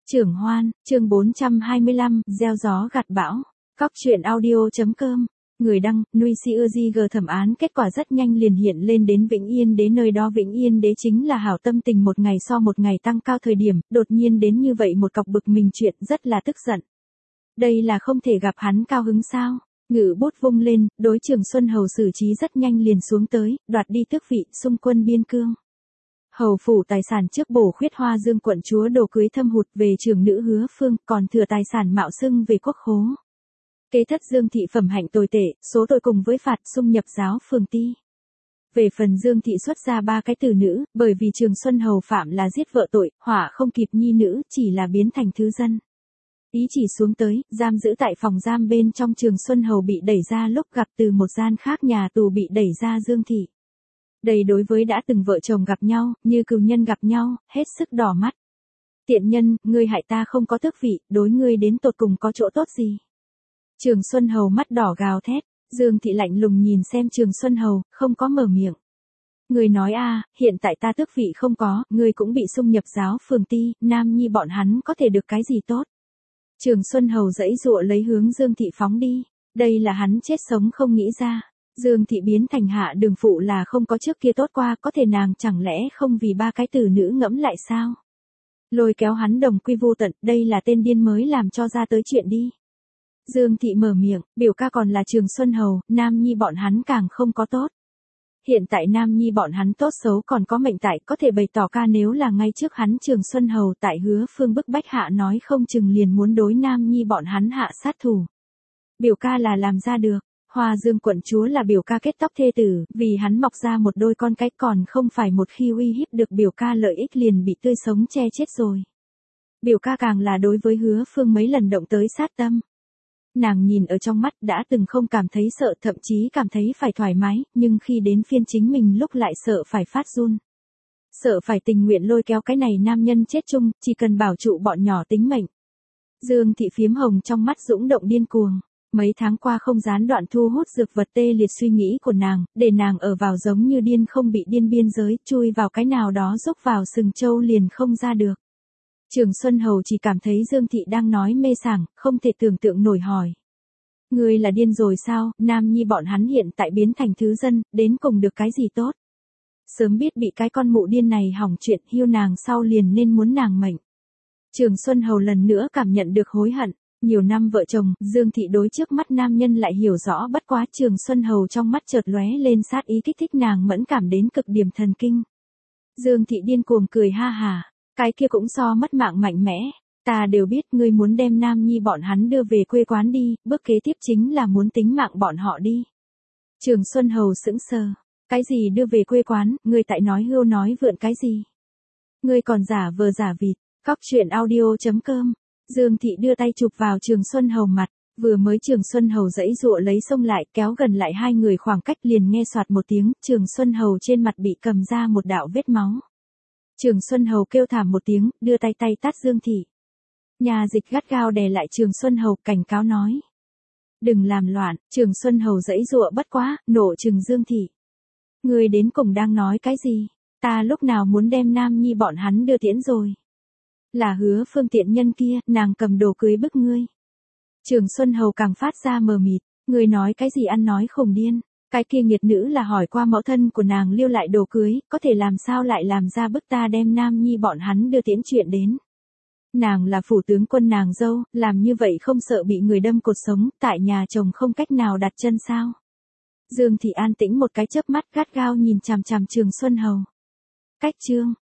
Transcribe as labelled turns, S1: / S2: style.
S1: Trưởng Hoan, chương 425, gieo gió gặt bão. Cóc truyện audio.com. Người đăng, Nuôi Si Ư G thẩm án kết quả rất nhanh liền hiện lên đến Vĩnh Yên Đế, nơi đó Vĩnh Yên Đế chính là hảo tâm tình một ngày so một ngày tăng cao thời điểm, đột nhiên đến như vậy một cọc bực mình chuyện rất là tức giận. Đây là không thể gặp hắn cao hứng sao? Ngự bút vung lên, đối Trường Xuân Hầu xử trí rất nhanh liền xuống tới, đoạt đi tước vị, xung quân biên cương. Hầu phủ tài sản trước bổ khuyết Hoa Dương quận chúa đồ cưới thâm hụt về trưởng nữ Hứa Phương, còn thừa tài sản mạo xưng về quốc khố. Kế thất Dương thị phẩm hạnh tồi tệ, số tội cùng với phạt xung nhập giáo phường ti. Về phần Dương thị xuất ra 3 cái tử nữ, bởi vì Trường Xuân Hầu phạm là giết vợ tội, hỏa không kịp nhi nữ, chỉ là biến thành thứ dân. Ý chỉ xuống tới, giam giữ tại phòng giam bên trong Trường Xuân Hầu bị đẩy ra lúc gặp từ một gian khác nhà tù bị đẩy ra Dương thị. Đây đối với đã từng vợ chồng gặp nhau, như cừu nhân gặp nhau, hết sức đỏ mắt. Tiện nhân, ngươi hại ta không có tước vị, đối ngươi đến tột cùng có chỗ tốt gì? Trường Xuân Hầu mắt đỏ gào thét, Dương thị lạnh lùng nhìn xem Trường Xuân Hầu, không có mở miệng. Ngươi nói hiện tại ta tước vị không có, ngươi cũng bị xung nhập giáo phường ti, nam nhi bọn hắn có thể được cái gì tốt? Trường Xuân Hầu giãy giụa lấy hướng Dương thị phóng đi, đây là hắn chết sống không nghĩ ra. Dương thị biến thành hạ đường phụ là không có trước kia tốt qua, có thể nàng chẳng lẽ không vì 3 cái tử nữ ngẫm lại sao? Lôi kéo hắn đồng quy vô tận, đây là tên điên mới làm cho ra tới chuyện đi. Dương thị mở miệng, biểu ca còn là Trường Xuân Hầu, nam nhi bọn hắn càng không có tốt. Hiện tại nam nhi bọn hắn tốt xấu còn có mệnh tại, có thể bày tỏ ca nếu là ngay trước hắn Trường Xuân Hầu tại Hứa Phương bức bách hạ nói không chừng liền muốn đối nam nhi bọn hắn hạ sát thủ. Biểu ca là làm ra được. Hoa Dương quận chúa là biểu ca kết tóc thê tử, vì hắn mọc ra một đôi con cái còn không phải một khi uy hiếp được biểu ca lợi ích liền bị tươi sống che chết rồi. Biểu ca càng là đối với Hứa Phương mấy lần động tới sát tâm. Nàng nhìn ở trong mắt đã từng không cảm thấy sợ, thậm chí cảm thấy phải thoải mái, nhưng khi đến phiên chính mình lúc lại sợ phải phát run. Sợ phải tình nguyện lôi kéo cái này nam nhân chết chung, chỉ cần bảo trụ bọn nhỏ tính mệnh. Dương thị phiếm hồng trong mắt dũng động điên cuồng. Mấy tháng qua không gián đoạn thu hút dược vật tê liệt suy nghĩ của nàng, để nàng ở vào giống như điên không bị điên biên giới, chui vào cái nào đó rúc vào sừng trâu liền không ra được. Trường Xuân Hầu chỉ cảm thấy Dương thị đang nói mê sảng, không thể tưởng tượng nổi hỏi. Ngươi là điên rồi sao, nam nhi bọn hắn hiện tại biến thành thứ dân, đến cùng được cái gì tốt? Sớm biết bị cái con mụ điên này hỏng chuyện, hiu nàng sau liền nên muốn nàng mệnh. Trường Xuân Hầu lần nữa cảm nhận được hối hận. Nhiều năm vợ chồng, Dương thị đối trước mắt nam nhân lại hiểu rõ bất quá. Trường Xuân Hầu trong mắt chợt lóe lên sát ý kích thích nàng mẫn cảm đến cực điểm thần kinh. Dương thị điên cuồng cười ha hà, cái kia cũng so mất mạng mạnh mẽ, ta đều biết ngươi muốn đem nam nhi bọn hắn đưa về quê quán đi, bước kế tiếp chính là muốn tính mạng bọn họ đi. Trường Xuân Hầu sững sờ, cái gì đưa về quê quán, ngươi tại nói hưu nói vượn cái gì? Ngươi còn giả vờ giả vịt. Cóc truyện audio.com. Dương thị đưa tay chụp vào Trường Xuân Hầu mặt, vừa mới Trường Xuân Hầu giãy giụa lấy xông lại, kéo gần lại hai người khoảng cách liền nghe soạt một tiếng, Trường Xuân Hầu trên mặt bị cầm ra một đạo vết máu. Trường Xuân Hầu kêu thảm một tiếng, đưa tay tát Dương thị. Nhà dịch gắt gao đè lại Trường Xuân Hầu, cảnh cáo nói: đừng làm loạn. Trường Xuân Hầu giãy giụa bất quá, nộ trừng Dương thị. Ngươi đến cùng đang nói cái gì? Ta lúc nào muốn đem nam nhi bọn hắn đưa tiễn rồi? Là Hứa Phương tiện nhân kia, nàng cầm đồ cưới bức ngươi. Trường Xuân Hầu càng phát ra mờ mịt, ngươi nói cái gì ăn nói khùng điên, cái kia nghiệt nữ là hỏi qua mẫu thân của nàng lưu lại đồ cưới, có thể làm sao lại làm ra bức ta đem nam nhi bọn hắn đưa tiễn chuyện đến. Nàng là phủ tướng quân nàng dâu, làm như vậy không sợ bị người đâm cột sống, tại nhà chồng không cách nào đặt chân sao. Dương thị an tĩnh một cái chớp mắt gắt gao nhìn chằm chằm Trường Xuân Hầu. Cách chương.